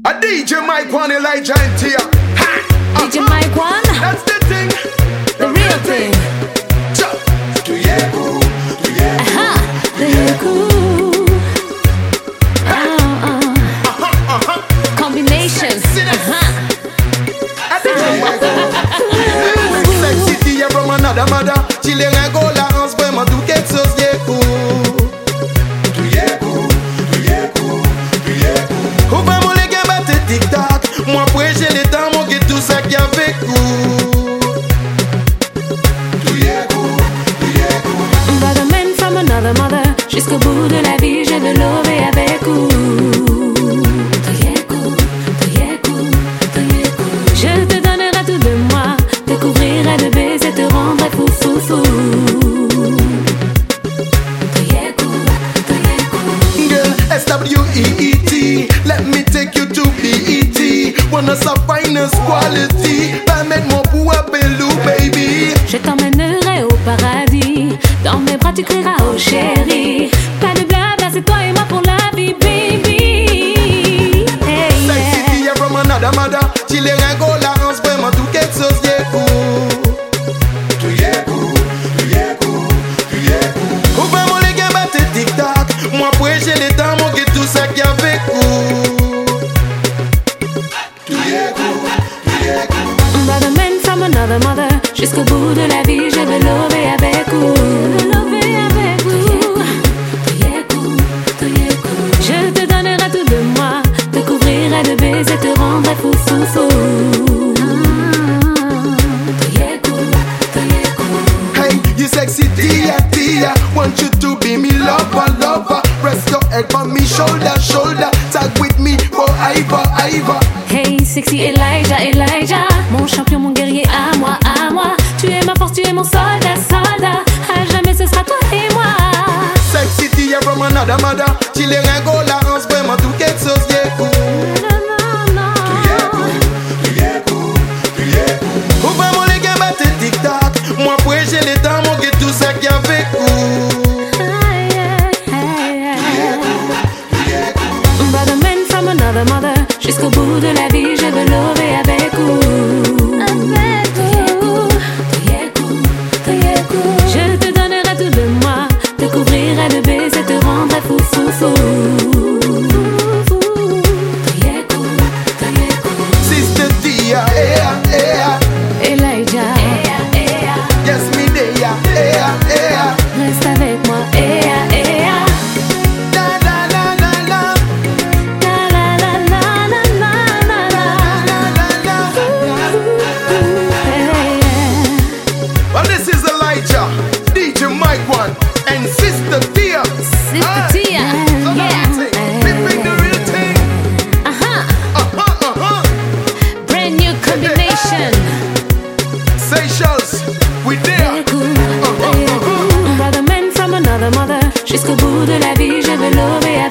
A DJ Mike One, Elijah and Tia. DJ Mike One, that's the thing, the real thing. Combination. Sexy Tia from another mother. Chile regola, on se vraiment tout quelque chose qui est cool. Tic-tac, moi après j'ai les temps, mon tout ça qui a fait But a man from another mother, jusqu'au bout de la vie, je veux lever avec vous. Je te donnerai tout de moi, te couvrirai de baisers, te rendrai fou, fou, fou. Girl, S-W-E-E-T, let me take you to B-E-T. Wanna some finest quality, permets-moi pour appeler baby. Je t'emmènerai au paradis, dans mes bras tu crieras oh chérie. Pas de blabla, c'est toi et moi pour la vie baby. Hey, Sexy Tia from another mother, Chile regola, on se vraiment tout quelque chose qui est cool. Ouvre-moi les gars, batte tic-tac, moi après j'ai les temps, mon tout ça qui a fait But a man from another mother, jusqu'au bout de la vie, je veux lever avec vous. Je te donnerai tout de moi, te couvrirai de baisers, te rendrai fou, fou, fou. Hey, you sexy Tia, Tia, want you to be me lover, lover. Rest your head on me shoulder, shoulder. Tag with me forever, ever. Hey, sexy Elijah, Elijah, mon champion, mon guerrier, à moi, à moi. Tu es ma force, tu es mon soldat, soldat. À jamais ce sera toi et moi. Sexy Tia from another mother, Chile regola, on se vraiment tout quelque chose qui est cool. Ouvre-moi les gars, batte tic-tac, moi après j'ai les temps, mon tout ça qui a fait But a man from another mother, jusqu'au bout de la vie, je veux lever avec vous. Je te donnerai tout de moi, te couvrirai de baisers, te rendrai fou, fou, fou. Sister Tia, Elijah, yes me there, reste avec moi, la la la la la. Well, this is Elijah, DJ Mike One, and Sister Tia. Sister Tia, So that's the thing. We bring the real thing. brand new combination. Seychelles, we there. But a man from another mother, jusqu'au bout de la vie, je veux lever avec